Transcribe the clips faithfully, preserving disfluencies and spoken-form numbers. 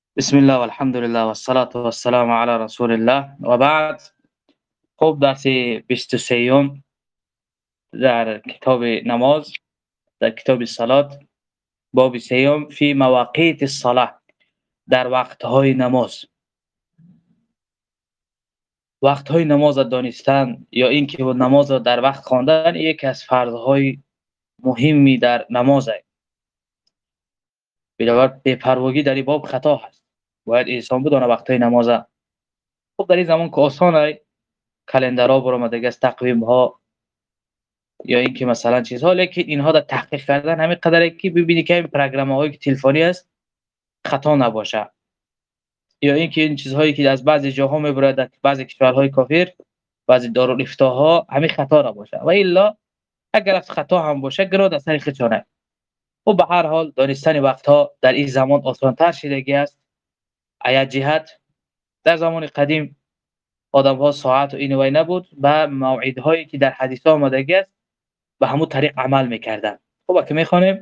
بسم الله والحمد لله والصلاة والسلام على رسول الله و بعد. خب درس بیست و سه در کتاب نماز، در کتاب صلات، باب سیوم فی مواقیت الصلاة، در وقتهای نماز. وقتهای نماز دانستن یا اینکه نماز را در وقت خواندن یکی از فرضهای مهمی در نماز است. بنابراین بی‌پروایی در این باب خطا هست. باید انسان بدونه وقتهای نماز. خب در این زمان که آسان است، کلندرها برآمده است، تقویم ها یا اینکه مثلا چیزها، لیکن اینها در تحقیق کردن همین قدره که ببینی که این پروگرام‌های تلفنی است خطا نباشه، یا اینکه این چیزهایی که از بعضی جاها میبره در بعضی کشورهای کافر، بعضی دارالافتاها همین خطا نباشه، و الا اگر از خطا هم باشه گراد از طریق چانه. و به هر حال دانستن وقتها در این زمان آسان‌تر شدگی است. از جهت در زمان قدیم آدم‌ها ساعت و این و نبود، و موعدهایی که در حدیث آمدگی است به همون طریق عمل میکردن. خب که میخوانیم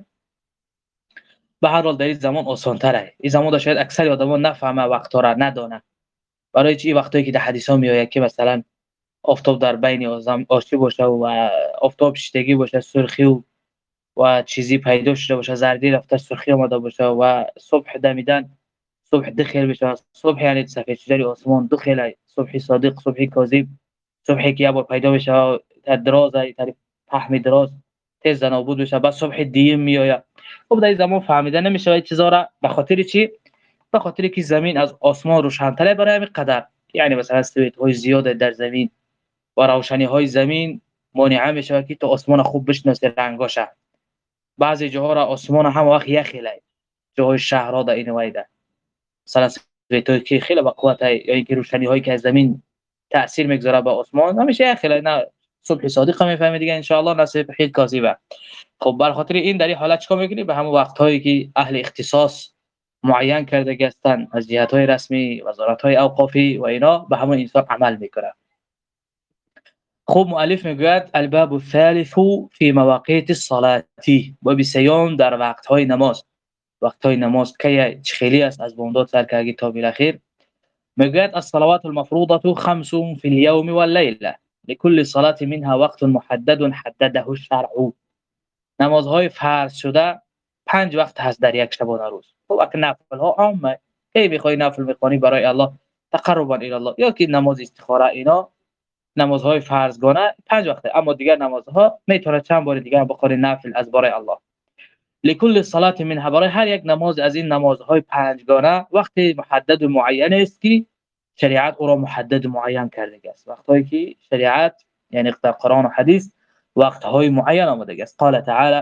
به هر حال در این زمان آسان تره. این زمان شاید اکثر آدما نفهمه وقتا را، ندانه. برای چی وقتایی که در حدیث ها میآید که مثلا آفتاب در بین آزم آشتی باشه و آفتاب شتگی باشه، سرخی و و چیزی پیدا شده باشه، زردی رفته سرخی آمده باشه و صبح دمیدن، صبح دخیل بشه. صبح یعنی سفید شدن آسمان، دخیل صبح صادق، صبح کاذب، صبحی که یه بار پیدا بشه دراز طریق فهم دراز تیز نابود بشه، بعد صبح دیم میآید. خب در این زمان فهمیده نمیشه این چیزا را. به خاطر چی؟ به خاطر که زمین از آسمان روشن‌تره برای همین قدر. یعنی مثلا سویت‌های زیاد در زمین و روشنی‌های زمین مانع میشه که تو آسمان خوب بشناسی رنگاش. بعضی جاها را آسمان هم وقت یخیله، جاهای شهرها در این وایده مثلا سویت‌های که خیلی با قوت یا اینکه روشنی‌هایی که از زمین تاثیر میگذاره به آسمان همیشه یخیله. نه صبح صادق میفهمید دیگه ان شاء الله، نه صبح کاذبه. خب بر خاطر این در این حالت چیکار میکنی؟ به همون وقت‌هایی که اهل اختصاص معین کرده هستند از جهت‌های رسمی، وزارت‌های اوقافی و اینا، به همون انسان عمل میکنه. خب مؤلف میگوید الباب الثالث فی مواقیت الصلاة، باب سیوم در وقت‌های نماز. وقت‌های نماز که خیلی است از بوندات سر که تا بالاخره میگوید الصلوات المفروضة خمس في اليوم والليلة لكل صلاة منها وقت محدد حدده الشرع. نمازهای فرض شده پنج وقت هست در یک شبانه روز. خب اگه نفل ها عامه، کی بخوای نفل میخونی برای الله تقربا الی الله، یا که نماز استخاره، اینا نمازهای فرضگانه پنج وقته، اما دیگر نمازها میتونه چند بار دیگر بخوری نفل از برای الله. لكل صلاه منها، برای هر یک نماز از این نمازهای پنجگانه وقت محدد و معین است که شریعت او را محدد و معین کرده است. وقتایی که شریعت یعنی در قرآن و حدیث وقتهای معین آمده است. قال تعالی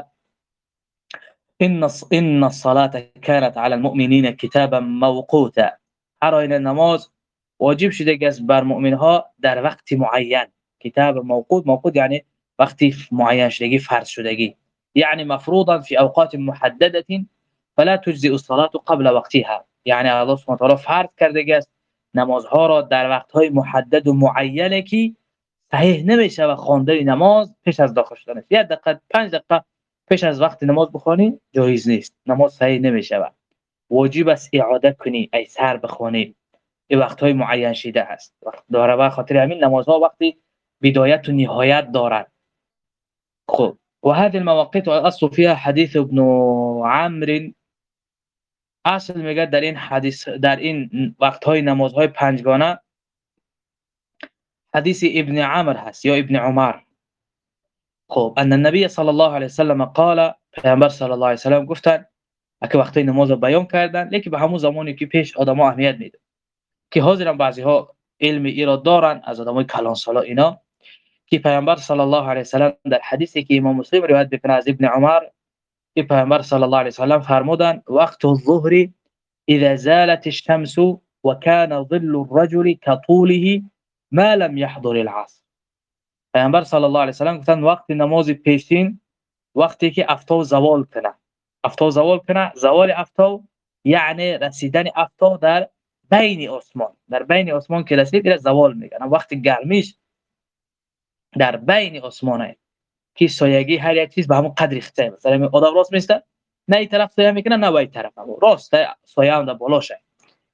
ان ان الصلاه كانت على المؤمنين كتابا موقوتا. هر آیین نماز واجب شده است بر مؤمنها در وقت معین. کتاب موقوت، موقوت یعنی وقتی معین شدگی، فرض شدگی، یعنی مفروضا في اوقات محدده فلا تجزئ الصلاه قبل وقتها. یعنی الله سبحانه و تعالی فرض کرده است نمازها را در وقت‌های محدد و معینه که صحیح نمیشه و خواندن نماز پیش از داخل شدن است. یک دقیقه پنج دقیقه پیش از وقت نماز بخونی جایز نیست، نماز صحیح نمیشه. واجب است اعاده کنی، ای سر بخونی. این وقت‌های معین شده است وقت داره، و خاطر همین نمازها وقتی بدایت و نهایت دارند. خب و هذه المواقيت اصل فيها حديث ابن عمرو. اصل میگه در این حدیث، در این وقت‌های نمازهای پنجگانه حدیث ابن عمر هست یا ابن عمر. خب ان النبي صلی الله علیه و سلم قال، پیامبر صلی الله علیه و سلم گفتن که وقتی نماز رو بیان کردن، لیکن به همون زمانی که پیش آدم‌ها اهمیت میده که حاضرن بعضی‌ها علم ای را دارن از آدمای کلان سالا اینا، که پیامبر صلی الله علیه و سلم در حدیثی که امام مسلم روایت میکنه از ابن عمر، که پیامبر صلی الله علیه و سلم فرمودن وقت الظهر اذا زالت الشمس وكان ظل الرجل كطوله ما لم يحضر العصر. پیامبر صلی الله علیه و سلم گفتن وقت نماز پیشین وقتی که آفتاب زوال کنه. آفتاب زوال کنه، زوال آفتاب یعنی رسیدن آفتاب در بین آسمان، در بین آسمان که رسید الى زوال میگن. وقت گرمیش در بین آسمانه که سایگی هر یک چیز به همون قدر اخته. مثلا آدم راست میسته، نه این طرف سایه میکنه نه وای طرف، هم راست سایه هم در بالاشه.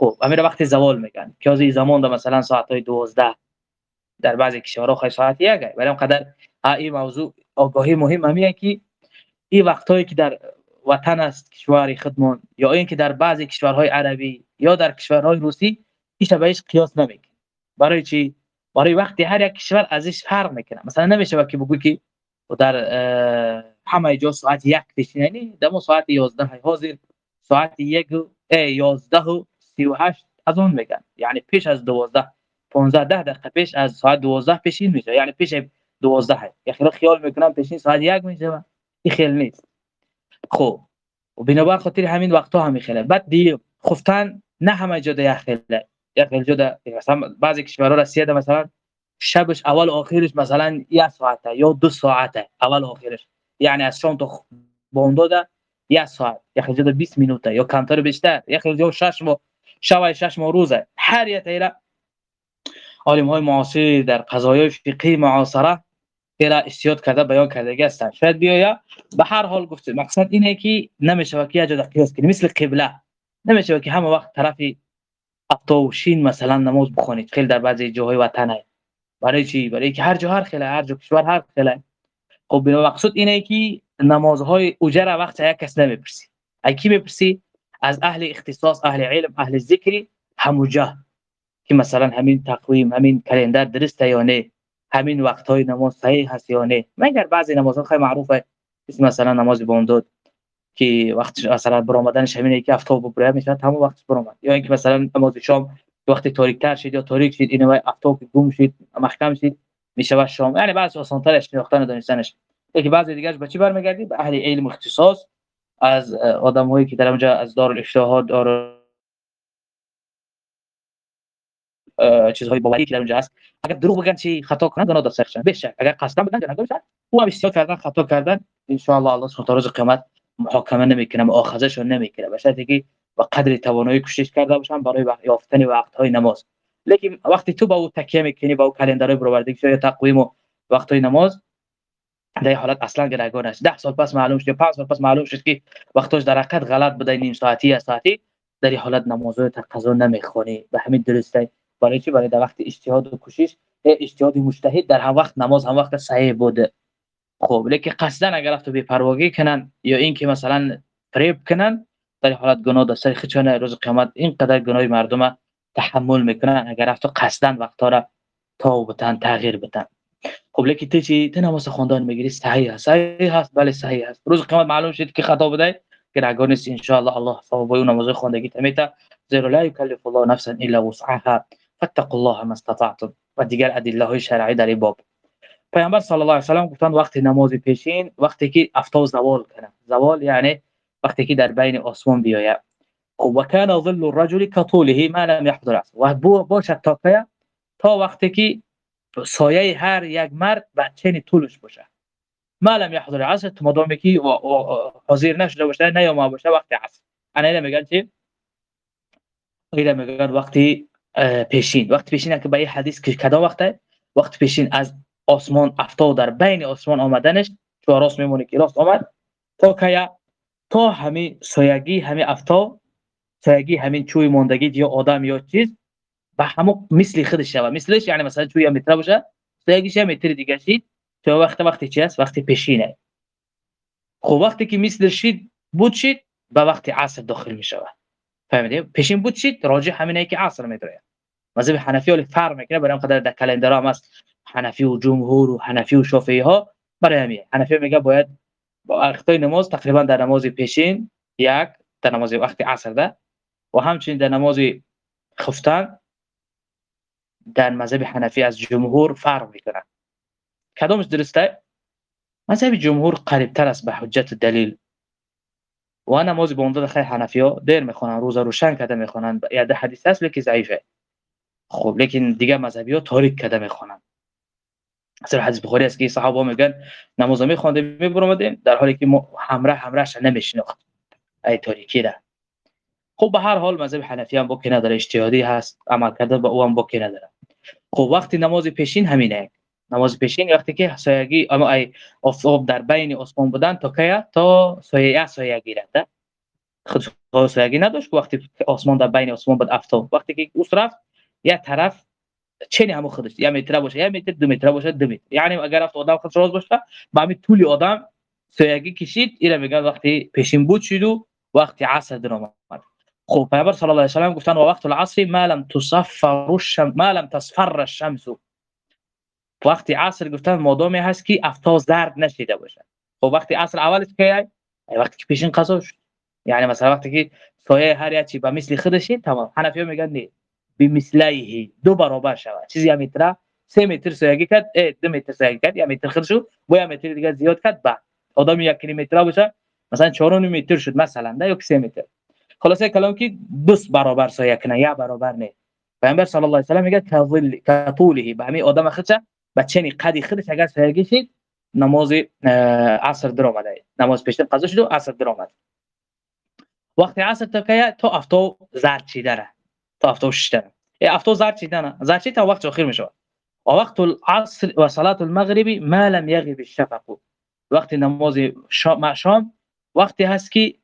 خب امیر وقت زوال میگن که از این زمان ده مثلا ساعت های دوازده در بعضی کشورها خیلی ساعت یک است، ولی اینقدر این موضوع آگاهی مهم همیه که این وقتایی که در وطن است کشور خودمون یا این که در بعضی کشورهای عربی یا در کشورهای روسی هیچ به هیچ قیاس نمیکنه. برای چی؟ برای وقتی هر یک کشور ازش فرق میکنه. مثلا نمیشه که بگویی که در همه جا ساعت یک پیشینه، نه دمو ساعت یازده حاضر ساعت یک یازده و سی و هشت از اون میگن، یعنی پیش از دوازده پانزده ده دقیقه پیش از ساعت دوازده پیشین میشه، یعنی پیش دوازده. یا خیلی خیال میکنم پیشین ساعت یک میشه، این خیلی نیست. خب و بنابر خاطر همین وقتا هم خیلی بعد دیگه خفتن نه همه جا ده خیلی یک خیلی جدا. مثلا بعضی کشورها روسیه ده مثلا شبش اول و آخرش مثلا یک ساعته یا دو ساعته اول و آخرش، یعنی از شام تا بامداد ده یک ساعت، یک خیلی جدا بیست دقیقه یا کمتر بیشتر، یک خیلی جدا شش ماه شب شش ماه روزه. هر یک ایرا عالم های معاصر در قضایای فقهی معاصره ایرا استیاد کرده بیان کرده هستند. شاید بیایا به هر حال گفته مقصد اینه که نمیشه که اجازه قیاس کنی مثل قبله، نمیشه که همه وقت طرف افتاوشین مثلا نماز بخونید. خیلی در بعضی جاهای وطن است. برای چی؟ برای که هر جا هر خیلی هر جا کشور هر خیلی. خب به مقصود اینه که نمازهای اجر وقت یک کس نمیپرسی. ای کی میپرسی؟ از اهل اختصاص، اهل علم، اهل ذکر هموجه که مثلا همین تقویم همین کلندر درسته یا نه، همین وقت‌های نماز صحیح هست یا نه. مگر بعضی نمازها خیلی معروفه مثلا نماز بامداد که وقت مثلا برآمدنش همینه که آفتاب بره میشه تمام وقت برآمد، یا اینکه مثلا نماز شام وقتی تاریک‌تر شد یا تاریک شد اینو آفتاب گم شد محکم شد میشه شام. یعنی بعضی آسان‌تر شناختن دانستنش. یکی بعضی دیگه به چی برمیگردی؟ به اهل علم اختصاص، از آدمایی که در اونجا از دارالافتاء دار چیزهای باوری که در اونجا هست. اگر دروغ بگن چی خطا کنن گناه دست شدن بشه، اگر قصدن بگن گناه دست او هم استیاد کردن خطا کردن ان شاء الله الله سبحانه و تعالی روز قیامت محاکمه نمیکنه، مؤاخذهشون نمیکنه، به شرطی که با قدر توانایی کوشش کرده باشن برای یافتن وقت‌های نماز. لیکن وقتی تو با او تکیه میکنی با او کلندر برآوردگی یا تقویم و وقت‌های نماز، در این حالت اصلا گناهگار است. ده سال پس معلوم شد، پنج سال پس معلوم شد که وقتش در حقیقت غلط بوده، نیم ساعتی یا ساعتی، در این حالت نمازهای تقاضا نمیخونی. به همین درسته. برای چی؟ برای در وقت اجتهاد و کوشش اجتهاد مجتهد در هم وقت نماز هم وقت صحیح بوده. خب لیکن قصدن اگر رفت بی پروایی کنن یا این که مثلا فریب کنن، در این حالت گناه دست خودشون روز قیامت اینقدر گناه مردم تحمل میکنن اگر رفت قصدن وقتا را توبتن تغییر بدن. خب لیکن تو چی تو نماز خواندن میگیری صحیح است، صحیح است، بله صحیح است، روز قیامت معلوم شد که خطا بوده گناهگار نیست ان شاء الله. الله ثواب اون نماز خواندگی تمیتا زیرا لا یکلف الله نفسا الا وسعها فاتقوا الله ما استطعتم و دیگر ادله های شرعی در این باب. پیامبر صلی الله علیه و سلم گفتند وقتی نماز پیشین وقتی که افتا زوال کنه، زوال یعنی وقتی که در بین آسمان بیاید. و کان ظل الرجل كطوله ما لم يحضر و باشد تا که تا وقتی که سایه هر یک مرد بچین طولش باشه. ما لم يحضر العصر مدام که حاضر نشده باشه نه یا ما باشه وقت عصر. انا میگن چی؟ اینا میگن وقتی پیشین. وقت پیشین که به این حدیث که کدا وقته؟ وقت پیشین از آسمان افتا در بین آسمان آمدنش چون راست میمونه که راست آمد تا که تا همین سایگی همین افتا سایگی همین چوی موندگی یا آدم یا چیز به همون مثل خودش شود. مثلش یعنی مثلا چوی متر باشه سایگیش هم متر دیگه شید تا وقت وقتی چی است؟ وقتی پیشینه. خب وقتی که مثل شید بود شید به وقت عصر داخل میشود. فهمیدید؟ پیشین بود شید راجع همینه که عصر میدره. مذهب حنفی ولی فرق میکنه برای اینقدر در کلندر هم است حنفی و جمهور و حنفی و شافعی ها. برای همین حنفی میگه باید با وقتای نماز تقریبا در نماز پیشین یک، در نماز وقت عصر ده و همچنین در نماز خفتن در مذهب حنفی از جمهور فرق میکنه. کدومش درسته؟ مذهب جمهور قریبتر است به حجت دلیل و نماز بامداد خیلی حنفی ها دیر میخونن، روزه روشن کرده میخونن، یا ده حدیث است که ضعیفه. خب لیکن دیگه مذهبی ها تاریک کرده میخونن. مثلا حدیث بخاری است که صحابه میگن نماز میخونده میبرمدیم در حالی که همراه همراهش نمیشناخت ای تاریکی ده. خب به هر حال مذهب حنفی هم باکی نداره، اجتهادی هست، عمل کرده با او هم باکی نداره. خب وقتی نماز پیشین همینه. نماز پیشین وقتی که سایگی اما ای آفتاب در بین آسمان بودن تا که تا سایه سایه گیرنده خود سایگی نداشت که وقتی آسمان در بین آسمان بود افتاد، وقتی که اوس رفت یک طرف چنی همو خودش یک متر باشه یک متر دو متر باشه دو متر، یعنی اگر افت آدم خودش راز باشه با همین طول آدم سایگی کشید. اینا میگن وقتی پیشین بود شد و وقتی عصر در آمد. خب پیامبر صلی الله علیه و آله گفتن و وقت العصر ما لم تصفر الشمس ما لم تصفر الشمس، وقتی عصر گفتن مادامی هست که افتا زرد نشیده باشه. خب وقتی عصر اولش کیه؟ وقتی که پیشین قضا شد، یعنی مثلا وقتی که سایه هر چی به مثل خودش تمام. حنفی‌ها میگن نه به مثلیه دو برابر شود، چیزی یک متر سه متر سایگی کرد دو متر سایگی کرد یک متر خرد شد با یک متر دیگه زیاد کرد بعد آدم یک کیلومتر باشه مثلا چهار و نیم متر شد مثلا ده یا سه متر، خلاصه کلام که دو برابر سایه کنه یا برابر نه. پیامبر صلی الله علیه و آله میگه کظل کطوله به همین آدم خودش بچنی قدی خودش اگر سایگی شد نماز عصر در آمده، نماز پیشین قضا شد و عصر در آمد. وقتی عصر تا که تا افتا زرد چیدره تا افتا ششتره افتا زرد چیدنه زرد چید تا وقت اخیر میشه. و وقت العصر و صلاه المغرب ما لم يغب الشفق، وقتی نماز شام وقتی هست که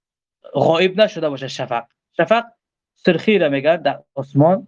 غایب نشده باشه شفق. شفق سرخی را میگن در آسمان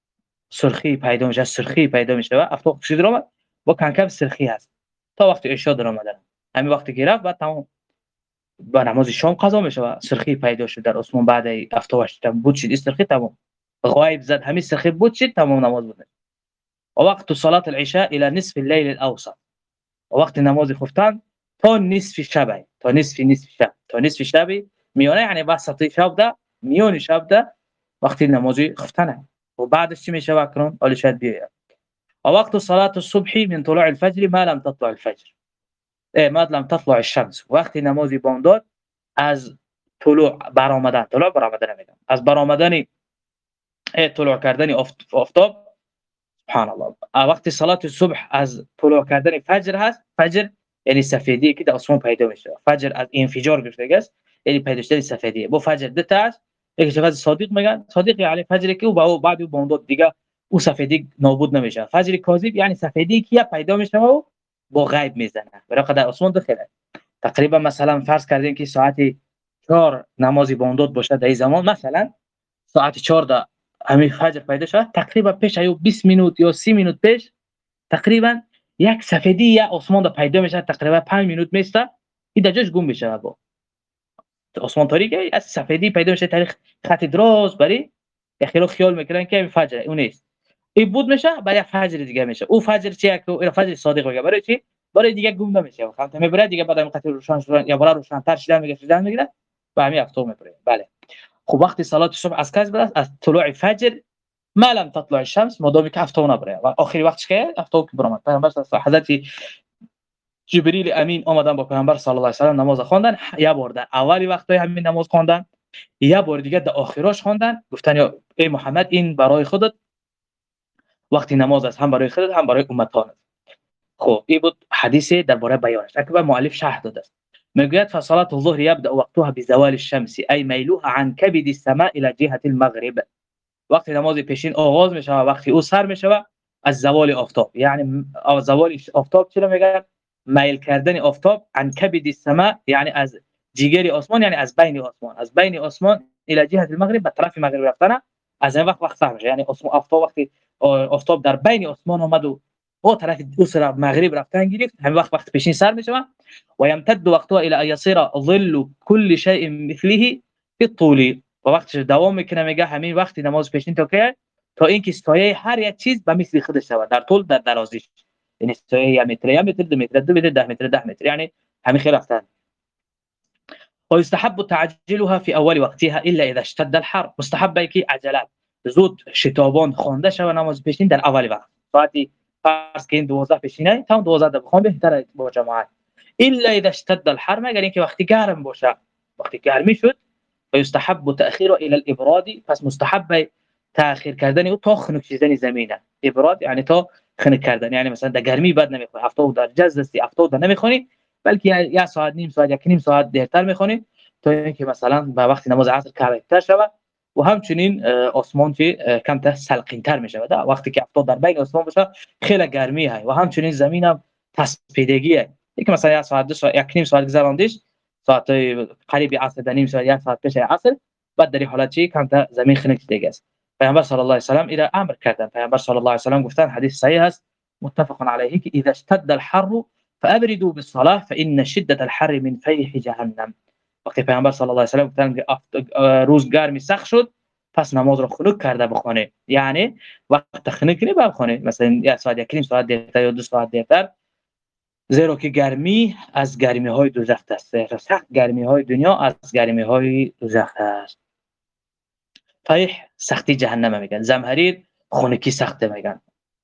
سرخی پیدا میشه، سرخی پیدا میشه و افتا کشید در آمد با کم کم سرخی هست تا وقت عشاء در آمدن. همین وقتی که رفت بعد تمام با نماز شام قضا میشه و سرخی پیدا شد در آسمان بعد افتا و شتم بود شد سرخی تمام غایب زد همین سرخی بود شد تمام نماز بود. و وقت صلاه العشاء الى نصف الليل الاوسط، و وقت نماز خفتن تا نصف شب تا نصف نصف شب تا نصف شب میانه، یعنی وسط شب ده میون شب ده وقتی نماز خفتن. و بعدش چی میشه وقتون ولی شاید بیاد. و وقت صلاه الصبح من طلوع الفجر ما لم تطلع الفجر اه ما لم تطلع الشمس، وقتی نماز بامداد از طلوع برآمدن طلوع برآمدن میگم از برآمدن طلوع کردن آفتاب سبحان الله. وقتی صلات صبح از طلوع کردن فجر هست، فجر یعنی سفیدی که در آسمان پیدا میشه، فجر از انفجار گرفته است یعنی پیدا شدن سفیدی. با فجر دو تا است، یکی فجر صادق میگن صادق یعنی فجری که او بعد او بامداد دیگه او سفیدی نابود نمیشه. فجر کاذب یعنی سفیدی که پیدا میشه و با غیب میزنه برای در آسمان داخله. تقریبا مثلا فرض کردیم که ساعت چهار نماز بامداد باشه در این زمان، مثلا ساعت چهار دا همین فجر پیدا شد، تقریبا پیش ایو بیست مینوت یا سی مینوت پیش تقریبا یک سفیدی یا آسمان دا پیدا میشه، تقریبا پنج مینوت میسته این دجاج گم میشه با آسمان تاریکه از سفیدی پیدا میشه تاریخ خط دراز بری اخیرا خیال میکنن که فجر اون نیست این بود میشه بعد فجر دیگه میشه. او فجر چیه که این فجر صادق میگه برای چی برای دیگه گم نمیشه وقتی میبره دیگه بعد اینقدر روشن شدن یا برای روشن‌تر شدن میگه شدن میگیره و همین افتو میبره. بله خب وقتی صلات صبح از کس بعد از طلوع فجر ما لم تطلع الشمس مدام که افتو نبره و آخری وقتش که افتو که برآمد. پیامبر حضرت جبرئیل امین اومدن با پیامبر صلی الله علیه و آله نماز خواندن، یا بار در اولی وقتای همین نماز خواندن یا بار دیگه در آخراش خواندن، گفتن یا ای محمد این برای خودت وقتی نماز است هم برای خودت هم برای امتانت. خب این بود حدیث درباره بیانش. اکبر مؤلف شرح داده است میگوید فصلات الظهر يبدا وقتها بزوال الشمس اي ميلها عن كبد السماء الى جهه المغرب، وقتی نماز پیشین آغاز میشه و وقتی او سر میشه از زوال آفتاب، یعنی از زوال آفتاب چرا میگن میل کردن آفتاب عن كبد السماء یعنی از جیگر آسمان، یعنی از بین آسمان از بین آسمان الى جهه المغرب به طرف مغرب رفتن از این وقت وقت سر میشه، یعنی آسمان آفتاب وقتی آفتاب در بین آسمان اومد و او طرف دو طرف مغرب رفتن گرفت همین وقت وقت پیشین سر میشه و يمتد وقتها الى ان يصير ظل كل شيء مثله في الطول، و وقتش دوام میکنه میگه همین وقتی نماز پیشین تا که تا اینکه سایه هر یک چیز به مثل خودش شود در طول در درازیش، یعنی سایه یک متر یک متر دو متر دو متر ده متر ده متر یعنی همین خیلی رفتن. و يستحب تعجيلها في اول وقتها الا اذا اشتد الحر، مستحبه که عجلت زود شتابان خوانده شود نماز پیشین در اول وقت ساعتی فرض که این دوازده پیشینه تا دوازده بخوام بهتره با جماعت، الا اذا اشتد الحر مگر اینکه وقتی گرم باشه وقتی گرمی شد فيستحب تاخيره الى الابراد، پس مستحب تاخیر کردن او تا خنک شدن زمینه. ابراد یعنی تا خنک کردن، یعنی مثلا در گرمی بعد نمیخونی هفتاد درجه است هفتاد نمیخونی بلکه یا ساعت نیم ساعت یا نیم ساعت دیرتر میخونی تا اینکه مثلا به وقت نماز عصر کارکتر شود و همچنین آسمان که کم تا سلقین‌تر میشه و وقتی که هفتاد در بین آسمان باشه خیلی گرمی های و همچنین زمین هم تسپیدگیه، یک مثلا یا ساعت دو ساعت یک نیم ساعت گذراندیش ساعت قریب عصر در نیم ساعت یک ساعت پیش عصر، بعد در این حالت چی کمتر زمین خنک دیگه است. پیامبر صلی الله علیه و سلم ایرا امر کردن. پیامبر صلی الله علیه و سلم گفتن، حدیث صحیح است متفق علیه، که اذا اشتد الحر فابردوا بالصلاه فان شده الحر من فیح جهنم. وقتی پیامبر صلی الله علیه و سلم گفتن که روز گرمی سخت شد، پس نماز رو خنک کرده بخونه. یعنی وقت خنک نی بخونه، مثلا یک ساعت یک نیم ساعت دیرتر یا دو ساعت دیرتر، زیرا که گرمی از گرمی های دوزخ است. سخت گرمی های دنیا از گرمی های دوزخ است. فیح سختی جهنم میگن، زمهریر خنکی سخت میگن.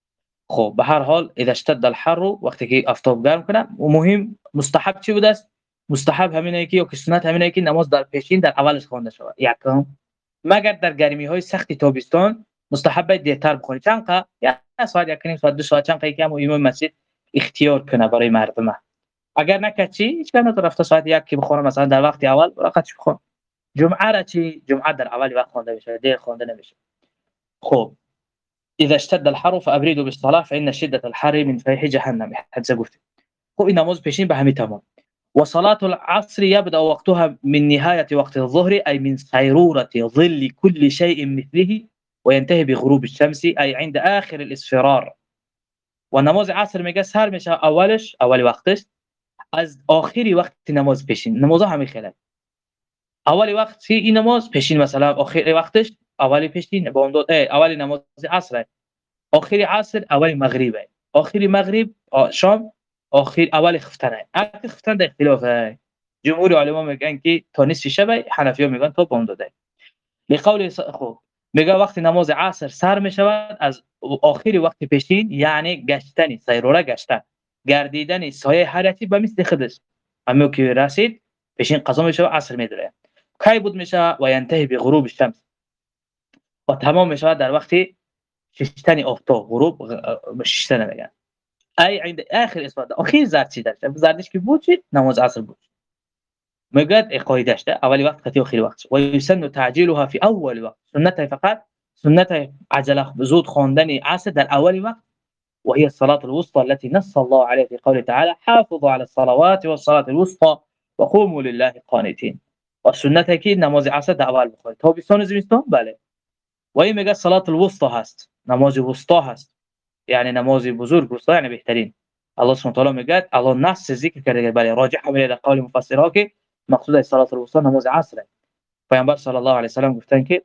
خب به هر حال اذا اشتد الحر، وقتی که آفتاب گرم کنه، و مهم مستحب چی بود است؟ مستحب همینه که یا که سنت همینه که نماز در پیشین در اولش خوانده شود. یکم مگر در گرمی های سخت تابستان مستحب دیرتر بخونید، چند قه یا ساعت یک نیم ساعت دو ساعت، چند قه که هم امام مسجد اختیار کنه برای مردم. اگر نکچی هیچ کنه تو رفته ساعت یک که بخونه، مثلا در وقت اول راحت بخون. جمعه را چی جمعه در اول وقت خوانده میشه، دیر خوانده نمیشه. خب اذا اشتد الحر فابردوا بالصلاه فان شده الحر من فيح جهنم، حدیث گفت. خب این نماز پیشین به همین تمام. وصلاة العصر يبدأ وقتها من نهاية وقت الظهر أي من صيرورة ظل كل شيء مثله وينتهي بغروب الشمس أي عند آخر الإصفرار. ونماز عصر میگه سر میشه اولش، اولی وقتش، از آخری وقت نماز پیشین. نمازها همین خیلی اولی وقت این نماز پیشین، مثلا آخری وقتش اولی پیشین، با اون دو اولی نماز عصر، آخری عصر اولی مغرب، آخری مغرب شام، آخر اول خفتنه. اگه خفتن در اختلافه. جمهور علما میگن که تا نصف شب، حنفی‌ها میگن تا بامداده. لقول خب میگه وقتی نماز عصر سر میشود از آخری وقت پیشین، یعنی گشتن سیروره، گشتن گردیدن سایه حرکتی به مثل خودش، اما که رسید پیشین قضا میشه و عصر میدره. کی بود میشه؟ و ینتهی به غروب الشمس، و تمام میشه در وقت ششتن آفتاب. غروب ششتن میگن ای عند آخر اصفاد، آخر زرد داشته، زردش که بود چی نماز عصر بود. میگه قاعده داشته اولی وقت خطی آخری وقت. و یسن تعجیلها فی اول وقت، سنت فقط سنت عجله زود خواندن عصر در اولی وقت. و هي الصلاه الوسطى التي نص الله عليها في قوله تعالى حافظوا على الصلوات والصلاه الوسطى وقوموا لله قانتين. و سنت کی نماز عصر در اول بخونید. تابستان زمستان بله. و این میگه صلاه الوسطى هست، نماز وسطا هست، یعنی نماز بزرگ وسطا، یعنی بهترین. الله سبحانه و تعالی میگه الله نص ذکر کرده، بله راجع همین در قول مفسرها که مقصود از صلاه الوسطا نماز عصر. پیامبر صلی الله علیه و سلم گفتن که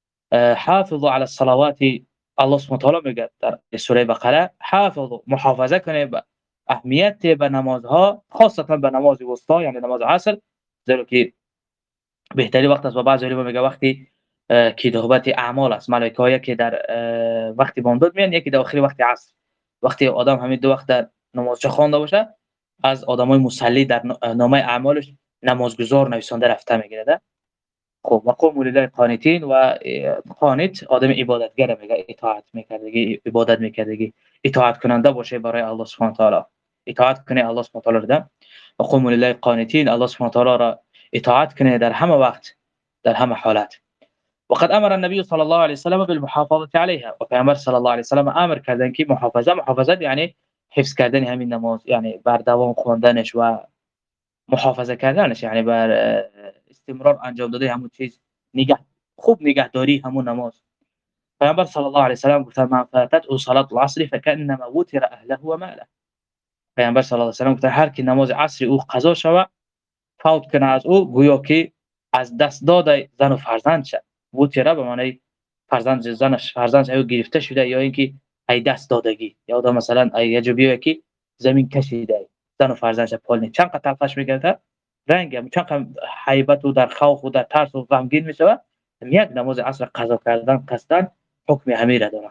حافظوا علی الصلوات، الله سبحانه و تعالی میگه در سوره بقره حافظوا، محافظه کنید به اهمیت به نمازها، خاصتا به نماز وسطا یعنی نماز عصر، زیرا که بهترین وقت است. و بعضی علما میگه وقتی که نوبت اعمال است، ملائکه ها که در وقتی بامداد میان، یکی در آخری وقت عصر. وقتی آدم همین دو وقت در نماز چه خوانده باشه، از آدمای مصلی در نامه اعمالش نمازگزار نویسنده رفته میگیره. خب و قوموا لله قانتین، و قانت آدم عبادتگر میگه، اطاعت میکردگی، عبادت میکردگی، اطاعت کننده باشه برای الله سبحانه و تعالی، اطاعت کنه الله سبحانه و تعالی را. و قوموا لله قانتین، الله سبحانه و تعالی را اطاعت کنه در همه وقت، در همه حالت. وقد امر النبي صلى الله عليه وسلم بالمحافظه عليها، و پیامبر صلی الله علیه و سلم امر کردن که محافظه، محافظت یعنی حفظ کردن همین نماز، یعنی بر دوام خواندنش و محافظه کردنش، یعنی بر استمرار انجام داده همون چیز، نگاه خوب نگهداری همون نماز. پیامبر صلی الله علیه و سلم گفت من فاتت صلاه العصر فكانما وتر اهله و ماله. پیامبر صلی الله علیه و سلم گفت هر کی نماز عصر او قضا شود، فوت کنه از او، گویا که از دست داده زن و فرزند شد. وتر به معنی فرزند زنش، فرزند او گرفته شده، یا اینکه ای دست دادگی، یا دا مثلا ای یجوبیه که زمین کشیده، زن و فرزندش پالنی. چند قدر تلخش میگرده رنگ، چند قدر حیبت و در خوف و در ترس و غمگین میشه. یک نماز عصر قضا کردن قصدن حکم امیر داره.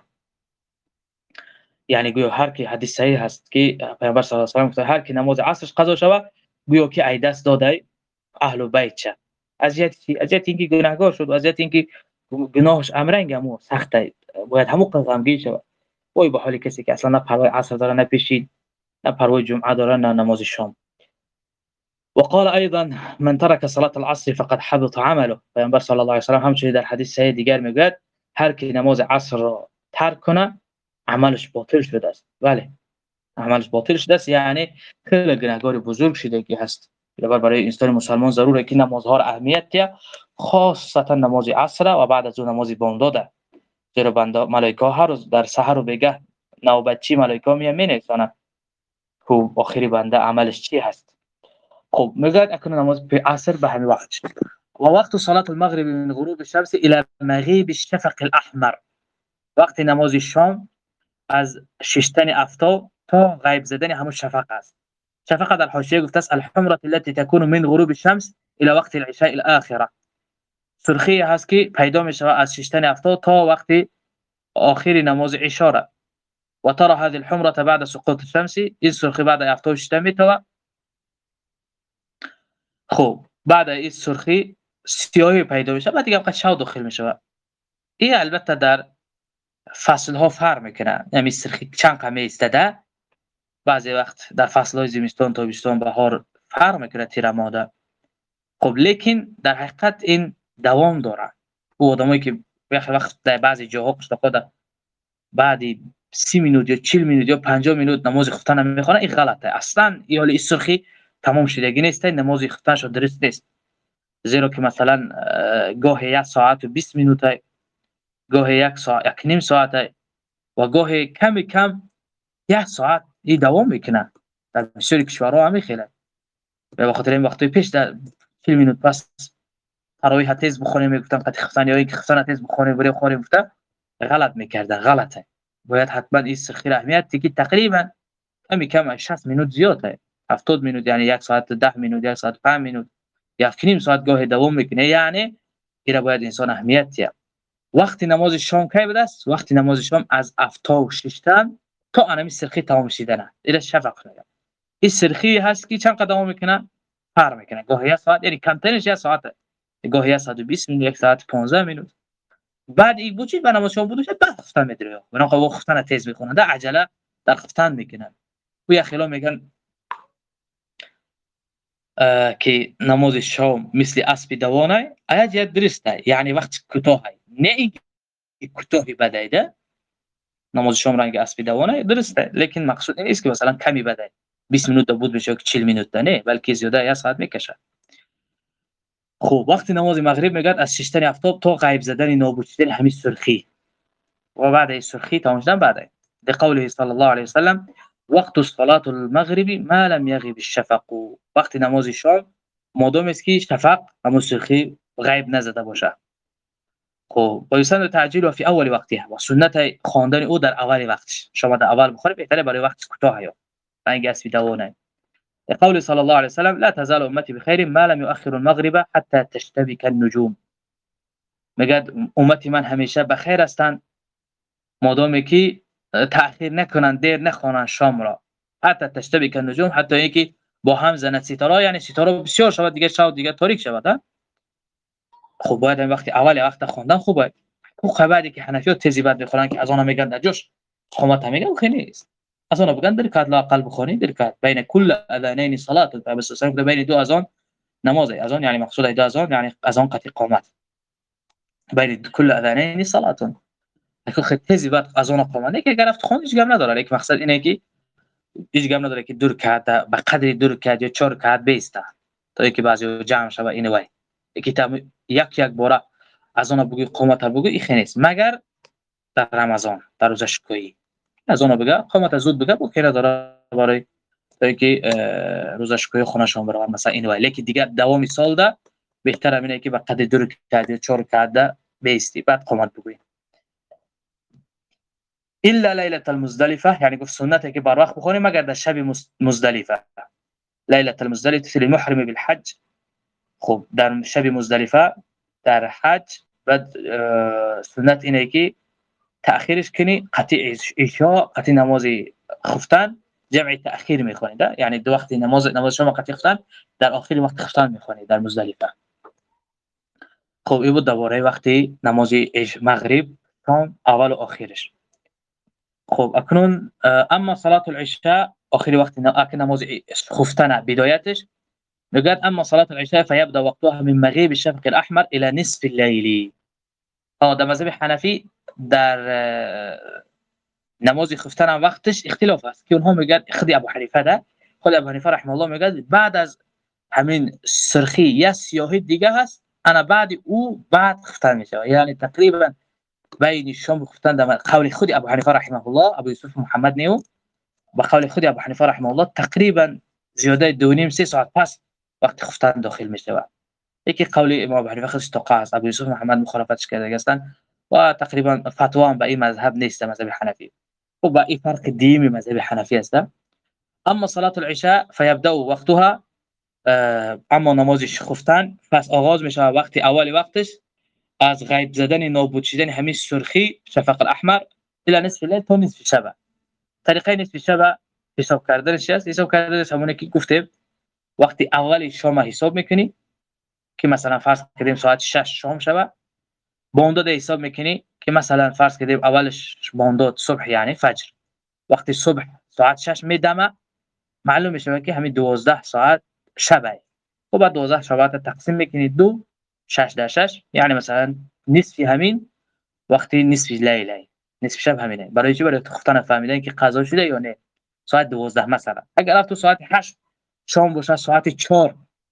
یعنی گویا هر کی، حدیث صحیح هست که پیامبر صلی الله علیه و سلم گفت هر کی نماز عصرش قضا شود، گویا که ای دست داده اهل بیت شه. اذیت چی؟ اذیت اینکه گناهکار شد، اذیت اینکه گناهش امرنگ همو سخته، باید همو غمگین شود. وای به حال کسی که اصلا نه پروای عصر داره، نه پیشین، نه پروای جمعه داره، نه نماز شام. وقال ايضا من ترك صلاه العصر فقد حبط عمله. پیامبر صلی الله علیه و سلم همچنین در حدیث صحیح دیگر میگه هر کی نماز عصر را ترک کنه عملش باطل شده است. بله عملش باطل شده است، یعنی خیلی گناهکار بزرگ شده که هست. برای برای انسان مسلمان ضروره که نمازها را اهمیت ده، خاصتا نماز عصر و بعد از اون نماز بامداد. زیرا بنده ملائکه هر روز در سحر و بیگه نوبتچی ملائکه میان مینویسند خب آخری بنده عملش چی هست. خب میگه اکنون نماز عصر به همین وقت شد. و وقت صلات المغرب من غروب الشمس الى مغیب الشفق الاحمر، وقت نماز شام از ششتن افتا تا غیب زدن همون شفق است. شفق در حاشیه گفته است الحمرة التي تكون من غروب الشمس الى وقت العشاء الاخره، سرخی هست که پیدا می شود از ششتن افتا تا وقت آخر نماز عشاء را. و ترى هذه الحمرة بعد سقوط الشمس، این سرخی بعد افتا و ششتن میتوه. خب بعد این سرخی سیاهی پیدا میشه، بعد دیگه شو داخل میشه. این البته در فصل ها فرق میکنه، یعنی سرخی چند قمه ایستاده، بعضی وقت در فصل های زمستان تابستان بهار فرق میکنه تیر ماده. خب لیکن در حقیقت این دوام داره. او آدمایی که وقت در بعضی جاها قشتاقا بعدی سی مینوت یا چهل مینوت یا پنجاه مینوت نماز خفتن میخونه، این غلطه. اصلا این حال سرخی تمام شدگی نیست، نماز خفتنش درست نیست. زیرا که مثلا گاهی یک ساعت و بیست مینوت، گاهی یک ساعت یک نیم ساعت و گاهی کم کم یک ساعت این دوام میکنه. در بسیاری کشورها هم خیلی به خاطر این وقتی پیش در چهل مینوت پس تراویح تیز بخونیم میگفتن قطع خفتن یا اینکه خفتن تیز بخونیم برای خونیم گفته غلط میکرده. غلطه. باید حتما این سرخی اهمیت که تقریبا کمی کم شصت مینوت زیاده، هفتاد مینوت یعنی یک ساعت ده مینوت، یک ساعت پنج مینوت، یک نیم ساعت گاهی دوام میکنه. یعنی این باید انسان اهمیت ده. وقتی نماز شام کی بوده است؟ وقتی نماز شام از افتا و ششتن تا انمی سرخی تمام شدنه، این شفق میگن. این سرخی هست که چند قدم میکنه؟ فرق میکنه. گاهی یک ساعت یعنی کمترش یک ساعت، گاهی یک ساعت و بیست مینوت، یک ساعت پانزده مینوت. بعد این بوچی به نماز شام بودوش بعد خفتن میدره. اونا قوا خفتن تیز میکنن، در عجله در خفتن میکنن. و یا خیلی میگن که نماز شام مثل اسب دوانه، آیا جد درسته؟ یعنی وقت کوتاه نه این کوتاهی بدایده. نماز شام رنگ اسب دوانه درسته، لیکن مقصود این است که مثلا کمی بده بیست مینوت بود بشه که چهل مینوت نه، بلکه زیاده یک ساعت میکشه. خب وقت نماز مغرب میگه از ششتن آفتاب تا غیب زدن نابود شدن همین سرخی و بعد این سرخی تمام شدن. بعد به قوله صلی الله علیه و سلم وقت صلاه المغرب ما لم يغب الشفق، وقت نماز شام مادام است که شفق همون سرخی غیب نزده باشه. خب با یسن تعجیل و فی اول وقتها، و سنت خواندن او در اول وقتش. شما در اول بخوره بهتره برای وقت کوتاه یا رنگ اسبی دوانه. قول صلی الله علیه و سلم لا تزال امتی بخیر ما لم يؤخر المغرب حتى تشتبك النجوم. میگه امتی من همیشه بخیر هستند مادامی که تأخیر نکنن، دیر نخوانن شام را، حتی تشتبک النجوم، حتی اینکه با هم زند ستاره، یعنی ستاره بسیار شود دیگه شب دیگه تاریک شود. خب باید این وقت اول وقت خواندن خوبه. او خبری که حنفیات تیزی بعد میخورن که از آنها میگن در جوش قامت میگن خیلی نیست، از آنها بگن در کات لا قلب بخونی در کات بین کل اذانین صلاه، بس اصلا بین دو اذان نماز. اذان یعنی مقصود دو اذان یعنی اذان قطع قامت، بین کل اذانین صلاه. اگه خیلی تیزی بعد از آن قامت نه که گرفت خون هیچ گم نداره، لیکن مقصد اینه که هیچ گم نداره که دور کرده به قدری دور کرده یا چهار کرد بیسته تا اینکه بعضی جمع شوه. اینه وای کتاب یک یک باره از آن بگی قامت بگی این خیلی نیست، مگر در رمضان در روز شکویی از آن بگی قامت زود بگی بو خیلی داره برای تا اینکه روز شکویی خونشون بره مثلا. اینه وای لیکن دیگه دوام سال ده بهتره اینه که به قدر دور کرده چهار کرده بیستی بعد قامت بگی. الا ليله المزدلفه، یعنی گفت سنته که بر وقت بخونیم مگر در شب مزدلفه. ليله المزدلفه للمحرم بالحج. خب در شب مزدلفه در حج بعد سنت اینه که تأخیرش کنی قطع عشاء، قطع نماز خفتن جمع تأخیر میخونید، یعنی دو وقت نماز نماز شما قطع خفتن در آخر وقت خفتن میخونید در مزدلفه. خب این بود درباره وقتی نماز مغرب شام اول و آخرش. خب اکنون اما صلاه العشاء آخر وقت نماز خفتن بدایتش میگه اما صلاه العشاء فيبدا وقتها من مغيب الشفق الاحمر الى نصف الليل. اه در مذهب حنفی در نماز خفتن وقتش اختلاف است که اونها میگن خود ابو حنیفه ده خود ابو حنیفه رحمه الله میگه بعد از همین سرخی یا سیاهی دیگه هست، انا بعد او بعد خفتن میشه. یعنی تقریبا بین شام خفتن در قول خود ابو حنیفه رحمه الله، ابو یوسف محمد نیو با قول خود ابو حنیفه رحمه الله تقریبا زیاده دو نیم سه ساعت پس وقت خفتن داخل میشه. یکی قول امام ابو حنیفه خودش توقع است، ابو یوسف محمد مخالفتش کرده هستند و تقریبا فتوا هم به این مذهب نیست، مذهب حنفی. و با این فرق دینی مذهب حنفی است. اما صلاه العشاء فيبدا وقتها، اما نماز خفتن پس آغاز میشه وقتی اول وقتش از غیب زدن نابود شدن همین سرخی شفق الاحمر الى نصف الليل تا نصف شب. طریقه نصف شب حساب کردنش است. حساب کردنش همونه که گفتیم وقتی اول شام حساب میکنی که مثلا فرض کردیم ساعت شش شام شب، بامداد حساب میکنی که مثلا فرض کردیم اولش بامداد صبح یعنی فجر، وقتی صبح ساعت شش میدمه معلوم میشه که همین دوازده ساعت شبه. و بعد دوازده ساعت تقسیم میکنی دو، شش در شش یعنی مثلا نصف همین وقتی نصف لیله، نصف شب همینه. برای چی؟ برای خفتن فهمیدن که قضا شده یا نه. ساعت دوازده مثلا اگر تو ساعت هشت شام باشه، ساعت چهار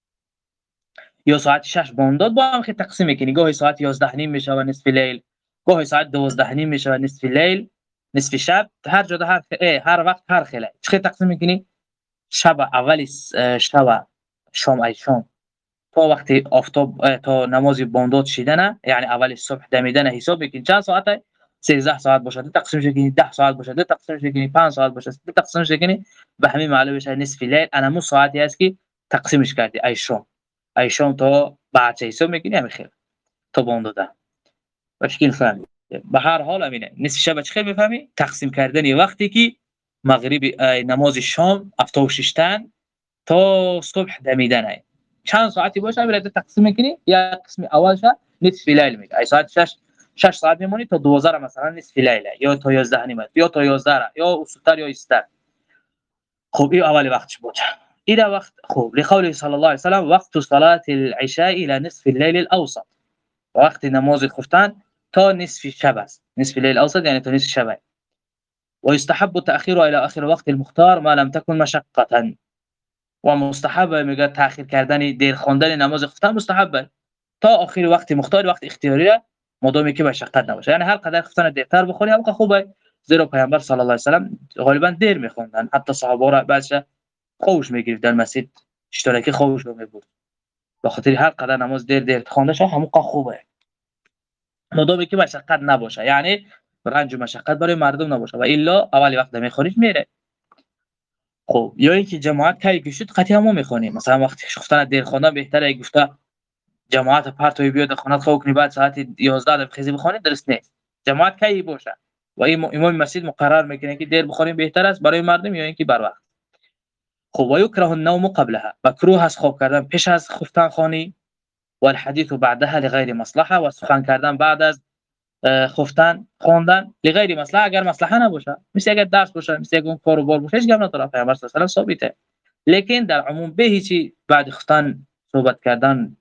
یا ساعت شش بامداد با هم خیلی تقسیم میکنی، گاهی ساعت یازده نیم میشه و نصف لیل، گاهی ساعت دوازده نیم میشه و نصف لیل، نصف شب. هر جا هر هر وقت هر خیلی چه تقسیم میکنی؟ شب اولی شب شام ای شام تا وقتی آفتاب تا نماز بامداد شدنه، یعنی اول صبح دمیدن حساب میکنی چند ساعته؟ سیزده ساعت باشه تقسیم کنی، ده ساعت باشه تقسیم کنی، پنج ساعت باشه تقسیم کنی، به همین معلومه میشه نصف لیل انا مو ساعتی است که تقسیمش کردی ای شام. ای شام تا بعد حساب میکنی همین خیر تا بامداد. مشکل فهمی؟ به هر حال همینه. نصف شب چه خیر میفهمی؟ تقسیم کردن وقتی که مغرب نماز شام آفتاب ششتن تا صبح دمیدن ای چند ساعتی باشه برای تقسیم میکنی. یا قسم اولش نصف لیل میگه ای ساعت شش شش ساعت میمونی تا دوازده مثلا نصف لیل، یا تا یازده نیم یا تا یازده یا اوستر یا ایستر. خب این اول وقتش بود. الى وقت خب لقوله صلی الله علیه و سلم وقت صلاه العشاء الى نصف الليل الاوسط، وقت نماز خفتن تا نصف شب است. نصف الليل الاوسط یعنی تا نصف شب. و يستحب تاخيره الى اخر وقت المختار ما لم تكن مشقه. و مستحبه میگه تاخیر کردن دیر خواندن نماز خفتن مستحبه تا آخر وقت مختار، وقت اختیاری، مدامی که مشقت نباشه. یعنی هر قدر خفتن دیرتر بخونی هم خوبه، زیرا پیامبر صلی الله علیه و سلم غالبا دیر میخوندن، حتی صحابه را بعضی خوش میگرفت در مسجد اشتراکی خوش میبرد. به خاطر هر قدر نماز دیر دیر خوانده شه همون خوبه، مدامی که مشقت نباشه، یعنی رنج و مشقت برای مردم نباشه. و الا اول وقت میخونید میره. خب یا اینکه جماعت کی گشت قطعا ما میخونیم، مثلا وقتی خفتن دیر خواندن بهتره گفته جماعت پرتوی بیاد خونت خوب کنی بعد ساعت یازده دقیقه خیزی بخونید، درست نیست. جماعت کی باشه و امام مسجد مقرر میکنه که دیر بخونیم بهتر است برای مردم یا اینکه بر وقت. خب و یکره النوم قبلها، مکروه است خواب کردن پیش از خفتن خانی، و الحديث بعدها لغیر مصلحه، و سخن کردن بعد از خفتن خواندن لغیر مصلحه اگر مصلحه نباشه، مثل اگر درس باشه، مثل اگر کار و بار باشه، هیچ گپ نداره، پیامبر صلی الله علیه و آله ثابته. لیکن در عموم به هیچی بعد خفتن صحبت کردن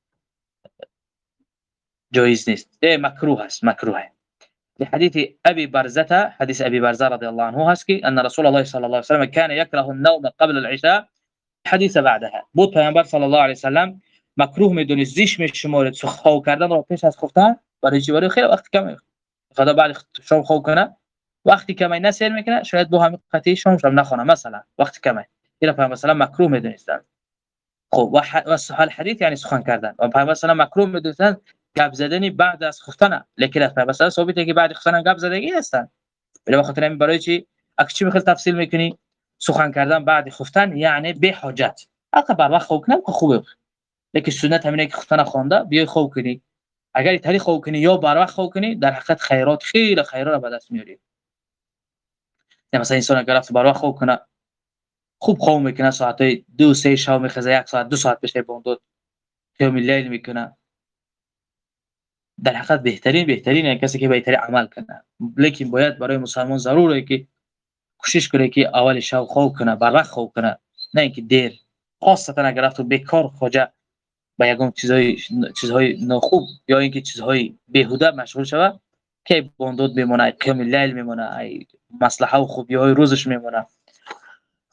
جایز نیست، ده مکروه است، مکروهه. لحديث ابي برزه، حديث ابي برزه رضي الله عنه هسكي ان رسول الله صلى الله عليه وسلم كان يكره النوم قبل العشاء حديث بعدها. بود پیامبر صلی الله علیه و سلم مکروه میدونید زیش میشمارید خواب کردن را پیش از خفتن، برای چی؟ برای خیلی وقت کم خدا بعد شام خواب کنه، وقتی کمی نسیر میکنه شاید با همین قطعی شام شام نخونه مثلا وقتی کمی، اینا پیامبر مثلا مکروه میدونستن. خب و حال حدیث یعنی سخن کردن، و پیامبر مثلا مکروه میدونستن گپ زدنی بعد از خفتن، لیکن پیامبر مثلا ثابته که بعد خفتن گپ زدگی هستن. به خاطر همین برای چی اکچی میخواد تفصیل میکنی سخن کردن بعد خفتن یعنی به حاجت. اگه بر وقت خواب کنی خوبه، لیکن سنت همینه که خفتن خوانده بیای خواب کنی، اگر تاریخ خواب کنی یا بر وقت خواب کنی در حقیقت خیرات خیلی خیرات را به دست میاری. مثلا انسان اگر رفت بر وقت خواب کنه خوب خواب میکنه، ساعت دو سه شب میخزه، یک ساعت دو ساعت بشه بوندود قیام اللیل میکنه، در حقیقت بهترین بهترین کسی که بهترین عمل کنه. لیکن باید برای مسلمان ضروره که کوشش کنه که اول شب خواب کنه، بر وقت خواب کنه، نه اینکه دیر، خاصتا اگر رفت بیکار خوجه با یگان چیزهای چیزهای ناخوب یا اینکه چیزهای بیهوده مشغول شود که بوندود بمونه، قیام اللیل میمونه، ای مصلحه و خوبی های روزش میمونه.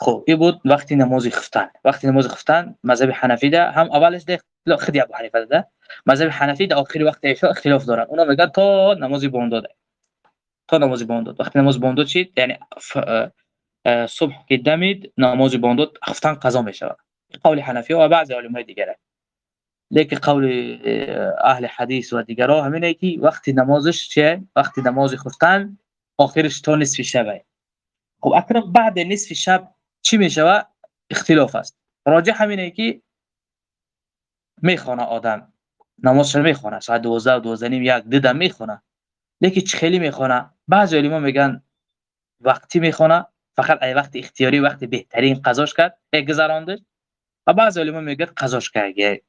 خب این بود وقتی نماز خفتن. وقتی نماز خفتن مذهب حنفی ده هم اولش ده خدی ابو حنیفه ده، مذهب حنفی در آخر وقت عشاء اختلاف دارن. اونا میگن تا نماز بامداد، تا نماز بامداد. وقتی نماز بامداد شد یعنی صبح که دمید نماز بامداد خفتن قضا میشه. قول حنفی و بعضی علمای دیگه. لیکن قول اهل حدیث و دیگرها همینه که وقتی نمازش چه؟ وقتی نماز خفتن آخرش تا نصف شب. خب اکنون بعد نصف شب چی میشه؟ اختلاف است. راجح همینه که میخونه آدم نمازش میخونه ساعت دوازده و دوازده و نیم یک دیدم میخونه، لیکن چه خیلی میخونه. بعضی علما میگن وقتی میخونه فقط ای وقت اختیاری وقت بهترین قضاش کرد گذرانده، و بعضی علما میگن قضاش کرده.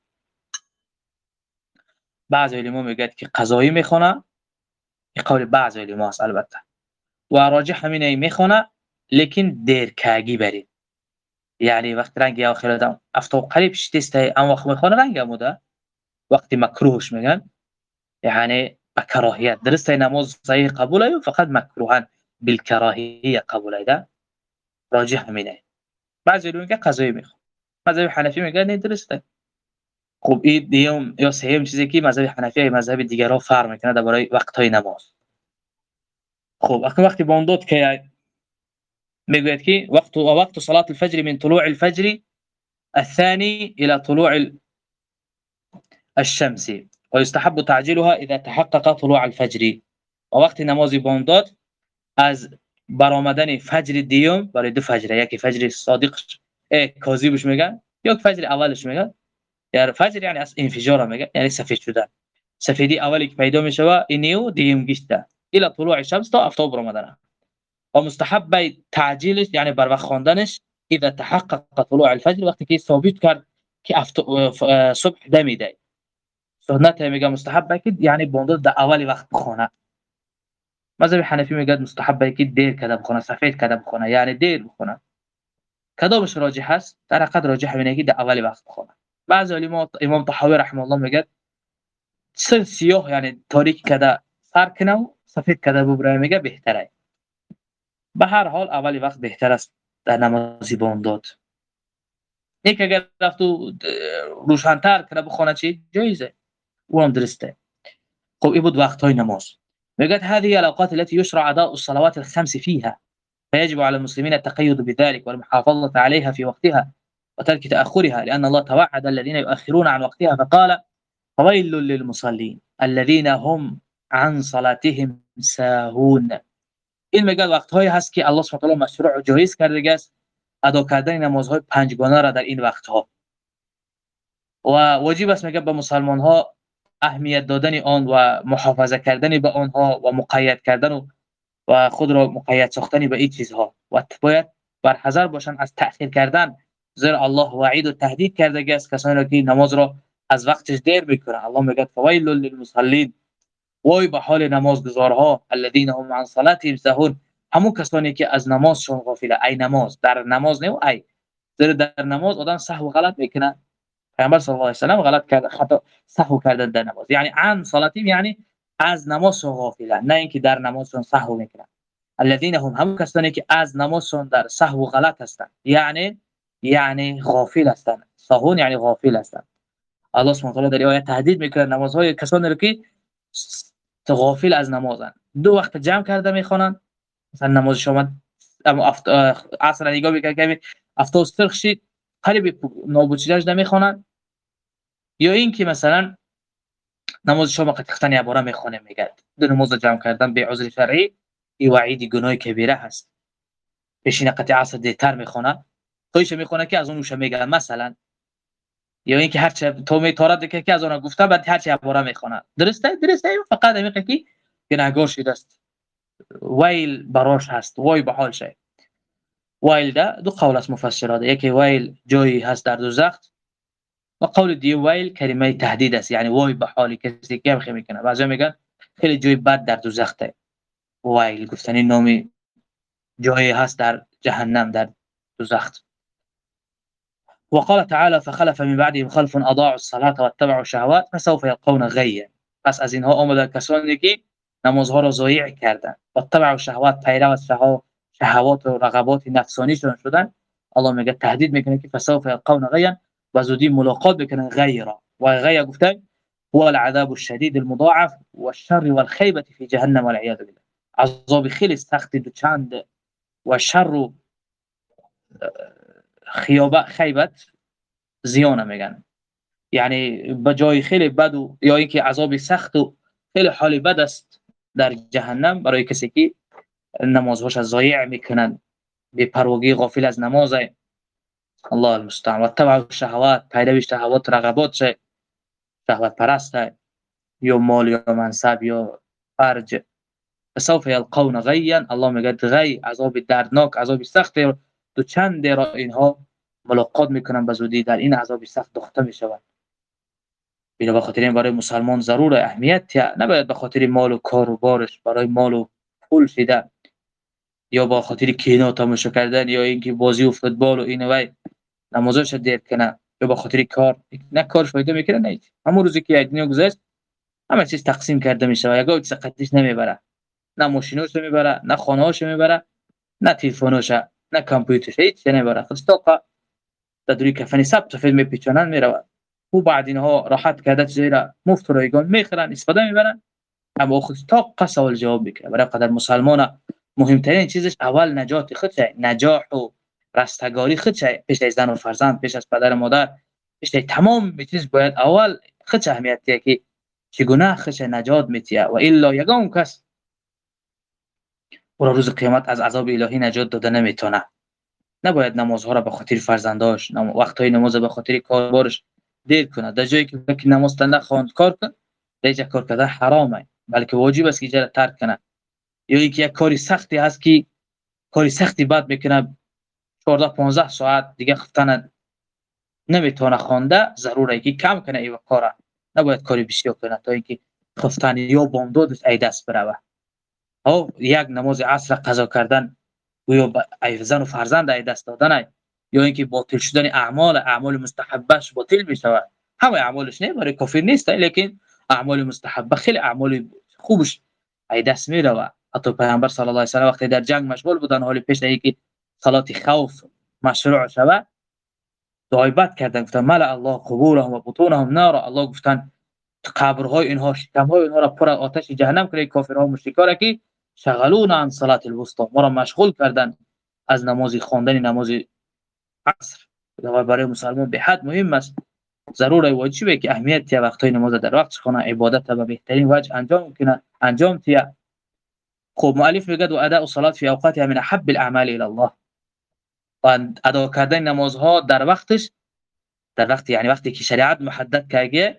بعضی علما میگن که قضایی میخونه، این قول بعضی علما است البته، و راجح همینه میخونه لیکن دیر کاگی برید. یعنی وقت رنگ آخرت افتو قریب شتیست ام وقت میخونه رنگ موده وقتی مکروهش میگن، یعنی بکراهیت. درسته نماز صحیح قبوله فقط مکروهن بالکراهیه قبوله ده. راجح همینه. بعضی میگن قضایی میخواد. مذهب حنفی میگه نه درسته. خب این دیوم یا سوم چیزی که مذهب حنفی و مذهب دیگرها فرق میکنه درباره وقت‌های نماز. خب وقتی بامداد که میگوید که وقت وقت صلاة الفجر من طلوع الفجر الثاني الى طلوع الشمس ويستحب تعجيلها اذا تحقق طلوع الفجر. وقت نماز بامداد از برآمدن فجر دیوم برای دو فجر، یکی فجر صادق کاذبش میگن یا فجر اولش میگن. یعنی فجر یعنی از انفجار میگن، یعنی سفید شدن. سفیدی اولی که پیدا میشه و اینیو دیوم گشته الى طلوع الشمس تا آفتاب برآمدن. و مستحب تعجیلش یعنی بر وقت خواندنش اذا تحقق طلوع الفجر، وقتی که ثابت کرد که صبح دمیده. سنت میگه مستحب که یعنی بامداد در اولی وقت بخونه. مذهب حنفی میگه مستحب که دیر کده بخونه، سفید کده بخونه، یعنی دیر بخونه. کدامش راجح است؟ در حقیقت راجح اینه که در اولی وقت بخونه. بعض علما امام طحاوی رحمه الله میگه سر سیاه یعنی تاریک کده سر کنه و سفید کده ببره، میگه بهتره. به هر حال اولی وقت بهتر است در نماز بامداد. یک اگر رفتو روشن‌تر کنه بخونه چی جایزه، اونم درسته. خب این بود وقت‌های نماز. میگه هذه الاوقات التي يشرع اداء الصلوات الخمس فيها فيجب على المسلمين التقيد بذلك والمحافظة عليها في وقتها وترك تأخرها، لأن الله توعد الذين يؤخرون عن وقتها فقال فويل للمصلين الذين هم عن صلاتهم ساهون. این میگه وقت‌هایی هست که الله سبحانه و تعالی مشروع و جایز کرده است ادا کردن نمازهای پنجگانه را در این وقت‌ها، و واجب است میگه به مسلمان‌ها اهمیت دادن آن و محافظه کردن به آنها و مقید کردن و, و خود را مقید ساختن به این چیزها، و باید بر حذر باشند از تأخیر کردن، زیرا الله وعید و تهدید کرده است کسانی که نماز را از وقتش دیر میکنن. الله میگه فویل للمصلین، وای به حال نمازگزارها الذين هم عن صلاتهم ساهون، همون کسانی که از نمازشون غافله. ای نماز در نماز نه ای، زیرا در نماز آدم سهو غلط میکنه. پیامبر صلی الله علیه و سلم غلط کرد، خطا سهو کردن در نماز، یعنی عن صلاتهم یعنی از نمازشون غافله، نه اینکه در نمازشون سهو میکنن. الذين هم هم کسانی که از نمازشون در سهو غلط هستند، یعنی یعنی غافل هستند. ساهون یعنی غافل هستند. الله سبحانه و تعالی در آیه تهدید میکنه نمازهای کسانی که غافل از نمازن، دو وقت جمع کرده میخوانن. مثلا نماز شما اما افت... عصر نگاه میکنه که افتاد سرخ شید قریب نابود شدهش نمیخوانن، یا این که مثلا نماز شما قطعا عباره میخونه میگه دو نماز جمع کردن به عذر شرعی ای وعید گناه کبیره هست. بشینه قطع عصر دیتر میخونه تویش میخونه که از اونش میگه مثلا، یا اینکه هر چه تو میتارد که از اون گفته بعد هر چه عباره میخونه. درسته درسته فقط میگه که گناهگار شده است، ویل براش هست، وای به حال شه. ویل ده دو قول از مفسرات، یکی ویل جایی هست در دوزخ و قول دیگه ویل کلمه تهدید است، یعنی وای به حالی کسی که بخیر میکنه. بعضی میگن خیلی جای بد در دوزخ ده. ویل گفتن این نامی جایی هست در جهنم در دوزخ. وقال تعالى فخلف من بعدهم خلف اضاعوا الصلاه واتبعوا الشهوات فسوف يلقون غيا. پس از اینها آمده کسانی که نمازها را ضایع کردند و اتبعوا الشهوات، پیرو از شهوات و رغبات نفسانیشون شدن، الله میگه تهدید میکنه که فسوف یلقون غیا و زودی ملاقات بکنن غیرا و غیا گفته هو العذاب الشديد المضاعف والشر والخيبه في جهنم والعياذ بالله. عذاب خیلی سخت دو چند و شر و خیابه خیبت زیانه میگن، یعنی به جای خیلی بد و یا اینکه عذاب سخت و خیلی حال بد است در جهنم برای کسی که نمازهاش ضایع میکنن، بی پروایی غافل از نماز. الله المستعان. و تبع شهوات، پیروی شهوات رغبات شه، شهوت پرست یا مال یا منصب یا فرج. سوف یلقون غیا، الله میگه غی عذاب دردناک، عذاب سخت دو چند را اینها ملاقات میکنن به زودی، در این عذاب سخت دخته میشوند. به خاطر این برای مسلمان ضرور اهمیت نباید به خاطر مال و کار و بارش برای مال و پول شده یا با خاطر کینه تماشا کردن یا اینکه بازی و فوتبال و اینو وای نمازش دیر کنه یا با خاطر کار نه کار فایده میکنه نه. همون روزی که دنیا گذشت همه چیز تقسیم کرده میشه و یگاه چیز قدیش نمیبره، نه ماشینوش میبره، نه خانه‌اش میبره، نه تلفنش، نه کامپیوترش، هیچ نمیبره. خودش طاقه تدری کفنی سب سفید میپیچونن میره و بعد اینها راحت کرده زیرا مفت رایگان میخرن استفاده میبرن، اما خودش طاقه سوال جواب میکنه. برای قدر مسلمان مهمترین چیزش اول نجات خودشه، نجاح و رستگاری خودشه، پیش از زن و فرزند، پیش از پدر و مادر، پیش از تمام چیز باید اول خودش اهمیتیه که چگونه خودش نجات میتیه و الا یگان کس او روز قیامت از عذاب الهی نجات داده نمیتونه. نباید نمازها را به خاطر فرزنداش، وقتهای نماز به خاطر کاربارش دیر کنه. در جایی که نماز تنده خواند کار کن، دیگه کار کردن حرامه، بلکه واجب است که جره ترک کنه. یا اینکه یک کاری سختی هست که کاری سختی بعد میکنه چهارده پانزده ساعت دیگه خفتن نمیتونه خوانده، ضروره که کم کنه این کارا، نباید کاری بسیار کنه تا اینکه خفتن یا بامدادش ای دست بروه. او یک نماز عصر قضا کردن یا ای زن و فرزند ای دست دادن یا اینکه باطل شدن اعمال اعمال مستحبهش باطل میشه. همه اعمالش نه برای کافر نیست، لیکن اعمال مستحبه خیلی اعمال خوبش ای دست میره. حتی پیامبر صلی الله علیه و سلم وقتی در جنگ مشغول بودن، حالی پیش از اینکه صلات خوف مشروع شود دعای بد کردن، گفتن ملأ الله قبورهم و بطونهم نارا، الله گفتن قبرهای اینها شکمهای اینها را پر آتش جهنم کنید. کافرها و مشرکا را که شغلونا عن صلات الوسطى، ما را مشغول کردن از نماز خواندن نماز عصر. برای مسلمان به حد مهم است، ضروره واجبه که اهمیت وقتهای نماز در وقت خونه عبادت به بهترین وجه انجام کنه انجام تیا. خب مؤلف میگه و اداء الصلاه فی اوقاتها من احب الاعمال الى الله، و ادا کردن نمازها در وقتش، در وقت یعنی وقتی که شریعت محدد کرده،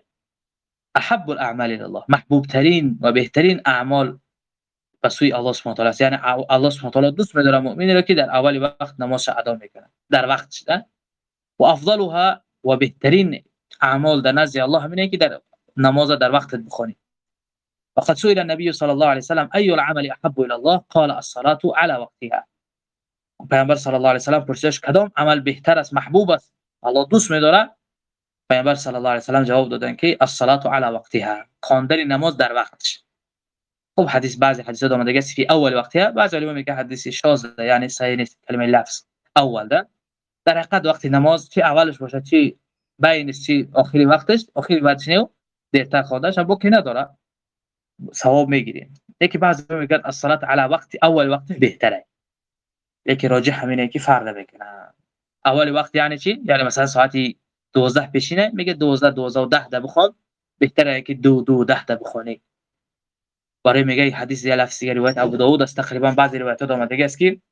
احب الاعمال الى الله، محبوب ترین و بهترین اعمال به سوی الله سبحانه و تعالی است. یعنی الله سبحانه و تعالی دوست می‌داره مؤمنی را که در اول وقت نمازش ادا میکنه در وقتش، و افضلها و بهترین اعمال در نزد الله همینه که در نماز در وقت بخونی. وقد سئل النبي صلى الله عليه وسلم اي العمل احب الى الله قال الصلاه على وقتها. پیامبر صلی الله علیه و سلم پرسیدش کدام عمل بهتر است، محبوب است، الله دوست می‌داره؟ پیامبر صلی الله علیه و سلم جواب دادن که الصلاه على وقتها، خواندن نماز در وقتش. خب حدیث بعضی حدیثات اومده است فی اول وقتها، بعضی علما میگه حدیث شاذ، یعنی صحیح نیست کلمه لفظ اول ده. در حقیقت وقت نماز چی اولش باشه چی بینش چی آخری وقتش، آخری وقتش نه دیرتر خوندهش هم بکی نداره، ثواب میگیریم. یکی بعضی میگن الصلاه علی وقت اول وقتش بهتره، یکی راجح همینه که فرق میکنه. اول وقت یعنی چی؟ یعنی مثلا ساعتی دوازده پیشینه، میگه دوازده دوازده و ده ده بخون، بهتره که دو دو ده ده بخونی. برای میگه حدیث یا لفظی روایت ابو داوود است، تقریبا بعضی روایت‌ها اومده است که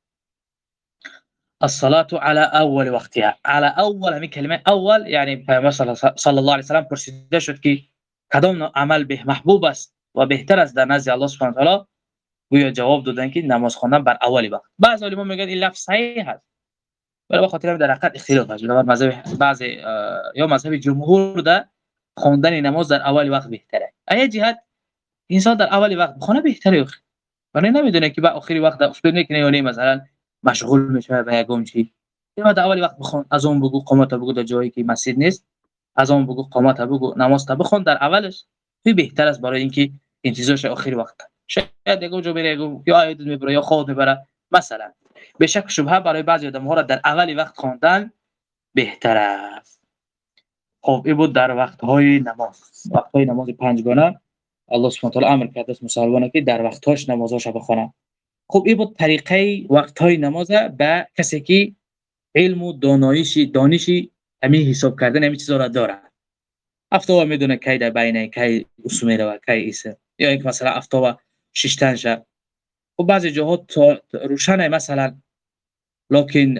الصلاه على اول وقتها، على اول، همین کلمه اول یعنی پیامبر صلی الله علیه و سلم پرسیده شد که کدام عمل به محبوب است و بهتر است در نزد الله سبحانه و تعالی، گویا جواب دادن که نماز خواندن بر اولی وقت. بعضی علما میگن این لفظ صحیح است، ولی به خاطر در حقیقت اختلاف است. در مذهب بعضی یا مذهب جمهور ده خواندن نماز در اولی وقت بهتره. ای جهت انسان در اولی وقت بخونه بهتره، ولی نمیدونه که با آخری وقت افتاد میکنه یا نه، مثلا مشغول میشه به یگم چی. یا در اولی وقت بخون، از اون بگو قامت بگو در جایی که مسجد نیست، از اون بگو قامت بگو نماز تا بخون در اولش، خیلی بهتر است برای اینکه انتظارش آخری وقت. شاید دیگه جو بره یا عید میبره یا خود میبره مثلا. به شک شبهه برای بعضی آدم‌ها را در اولی وقت خواندن بهتر است. خب این بود در وقت‌های نماز. وقت‌های نماز پنجگانه الله سبحانه و تعالی امر کرده است مسلمانان که در وقت‌هاش نمازهاش بخونند. خب این بود طریقه وقت‌های نماز به کسی که علم و دانایشی دانشی همین حساب کردن همین چیزا را داره. افتوا میدونه کی در بین کی اسم میره و کی ایسه، یا اینکه مثلا افتوا شش شه. خب بعضی جاها روشنه مثلا، لکن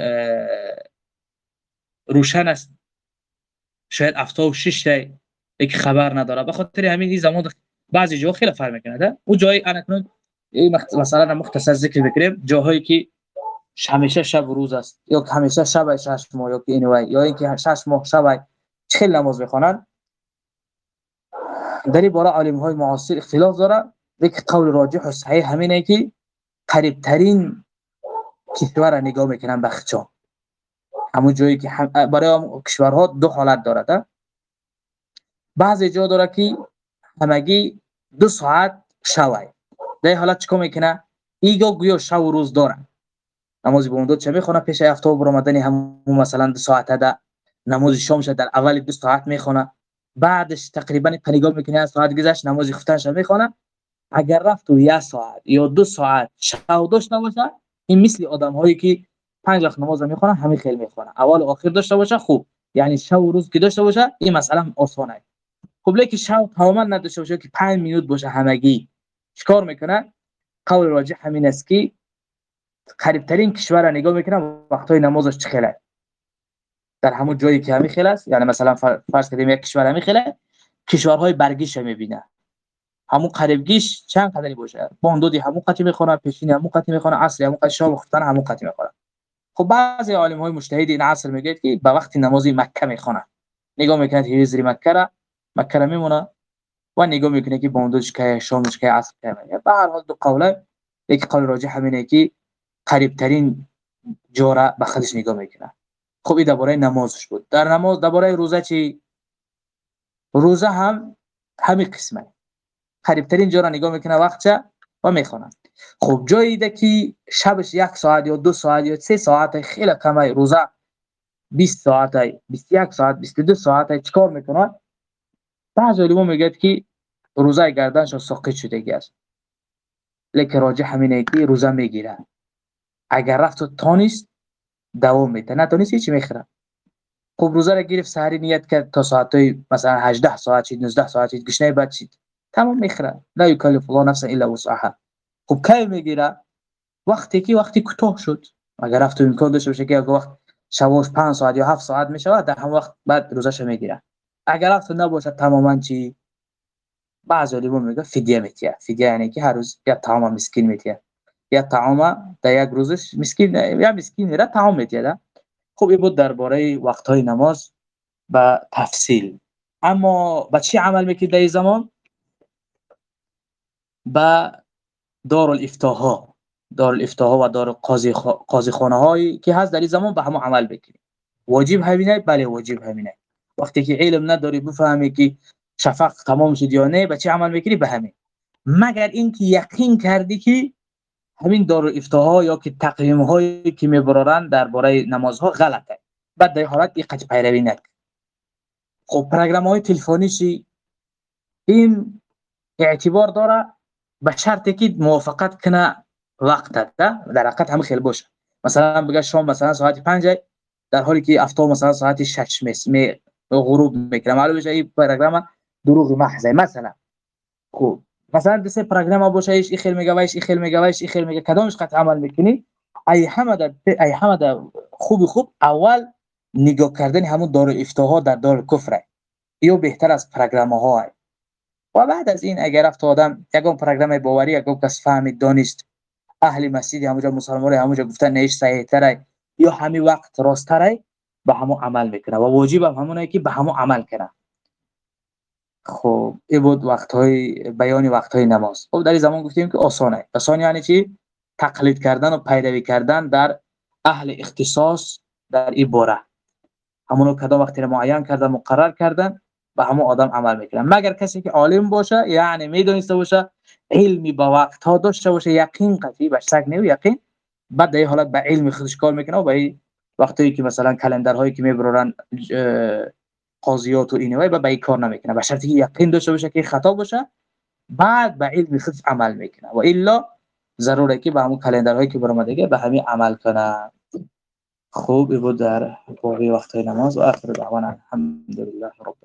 روشن است شاید افتوا و شش تا یک خبر نداره. به خاطر همین این زمان بعضی جاها خیلی فرق میکنه. ده اون جایی انا کنون مثلا مختصر ذکر بکنیم جاهایی که همیشه شب و روز است، یا همیشه شب شش ماه، یا که اینوای، یا اینکه شش ماه شب چخیل نماز بخونن. در این باره علمای معاصر اختلاف داره. یک قول راجح و صحیح همینه که قریب ترین کشور نگاه میکنن به خچان، همون جایی که هم برای کشورها دو حالت داره. بعضی جا داره که همگی دو ساعت شوای، در حالت چیکار میکنه؟ ایگا گویا شب و روز داره. نماز بوندو چه میخونه پیش افتاب برآمدن همون مثلا دو ساعته ده، نماز شامش در اول دو ساعت میخونه، بعدش تقریبا نگاه میکنه از ساعت گذشت نماز خفتنش میخونه. اگر رفت و یک ساعت یا دو ساعت شب داشته باشه، این مثل آدم هایی که پنج وقت نماز میخونن همین خیلی میخونه، اول و آخر داشته باشه خوب، یعنی شب و روز که داشته باشه این مسئله آسانه. خب لیکن شب تماما نداشته باشه که پنج مینوت باشه همگی، چیکار میکنه؟ قول راجح همین است که قریب ترین کشور را نگاه میکنه وقتای نمازش چخیله، در همون جایی که همین خیلی است. یعنی مثلا فرض کنیم یک کشور همین خیلی، کشورهای برگیش میبینه همون قریبگیش چند قدری باشه، باندودی همون قطعی میخونه، پیشین همون قطعی میخونه، عصر همون قطعی، شام خفتن همون قطعی میخونه. خب بعضی عالم‌های مجتهد این عصر میگه که به وقت نماز مکه میخونه، نگاه میکنه که زیر مکه را مکه را میمونه و نگاه میکنه که باندودش که شامش که عصر که میگه. به هر حال دو قوله، یک قول راجح همینه که قریب ترین جا را به خودش نگاه میکنه. خب این درباره نمازش بود. در نماز درباره روزه چی؟ روزه هم همین قسمه، قریب ترین جا را نگاه میکنه وقتشه و میخونه. خب جایی ده که شبش یک ساعت یا دو ساعت یا سه ساعت خیلی کمه، روزه بیست ساعت، بیست و یک ساعت، بیست و دو ساعت، چیکار میکنه؟ بعضی علما میگن که روزه گردنش ساقط شدگی است، لیکن راجح همینه که روزه میگیره. اگر رفت و تانیست دوام میده، نه تانیست هیچ میخوره. خب روزه را گرفت سحری نیت کرد تا ساعتای مثلا هجده ساعت چید، نوزده ساعت چید، گشنه بعد چید، تمام میخوره. لا یکلف الله نفسا الا وسعها. خب کی میگیره؟ وقتی که وقتی کوتاه شد. اگر رفت و امکان داشته باشه که اگه وقت شباش پنج ساعت یا هفت ساعت میشه، در هم وقت بعد روزش میگیره. اگر رفت نباشه تماما چی؟ بعضی علما میگه فدیه میتیه. فدیه یعنی که هر روز یا طعام مسکین میتیه، یا طعام در یک روزش مسکین یا مسکین میره طعام میتیه. خب این بود درباره وقت‌های نماز به تفصیل. اما با چی عمل میکنید در این زمان؟ با دارالافتاها دارالافتاها و دار قاضی خ... قاضی خانه هایی که هست در این زمان به همون عمل بکنید. واجب همینه؟ بله واجب همینه. وقتی که علم نداری بفهمی که شفق تمام شد یا نه، به چی عمل میکنی؟ به همین. مگر اینکه یقین کردی که همین دارالافتاها یا که تقویم هایی که میبرارن درباره نمازها غلطه، بعد در حالت دقت پیروی نکن. خب پروگرام های تلفنی چی؟ این اعتبار داره به شرطی که موافقت کنه وقت ده، در حقیقت هم خیلی باشه. مثلا بگه شام مثلا ساعت پنج در حالی که افطار مثلا ساعت شش می غروب میکنه، معلومه میشه این پروگرام دروغ محضه. مثلا خب مثلا دسه پروگرام باشه ایش خیلی میگه وایش خیلی میگه وایش خیلی میگه، کدامش قطع عمل میکنی؟ ای همه ای همه خوب خوب اول نگاه کردن همون دارالافتاها در دارالکفر یا بهتر از پروگرام ها. و بعد از این اگر رفت آدم یگان پروگرام باوری یگان کس فهمید دانست اهل مسجد همونجا مسلمان همونجا گفتن نیش صحیح تره یا همین وقت راست تره، به همون عمل میکنه و واجب هم همونه که به همون عمل کنه. خب این بود وقت‌های بیان وقت‌های نماز. خب در این زمان گفتیم که آسانه. آسان یعنی چی؟ تقلید کردن و پیروی کردن در اهل اختصاص در این باره. همونو کدام وقتی رو معین کردن مقرر کردن به همون آدم عمل میکنه. مگر کسی که عالم باشه، یعنی میدونسته باشه، علمی با وقت ها داشته باشه، یقین قطعی به شک نه یقین بعد در این حالت به علم خودش کار میکنه و به وقتی که مثلا کلندرهایی که میبرن قاضیات و اینوای به این کار نمیکنه، به شرطی که یقین داشته باشه که خطا باشه، بعد به علم خودش عمل میکنه و الا ضروره که به همون کلندرهایی که برآمدگی به همین عمل کنه. خوب بود در باقی وقت نماز و آخر دعوانا الحمدلله رب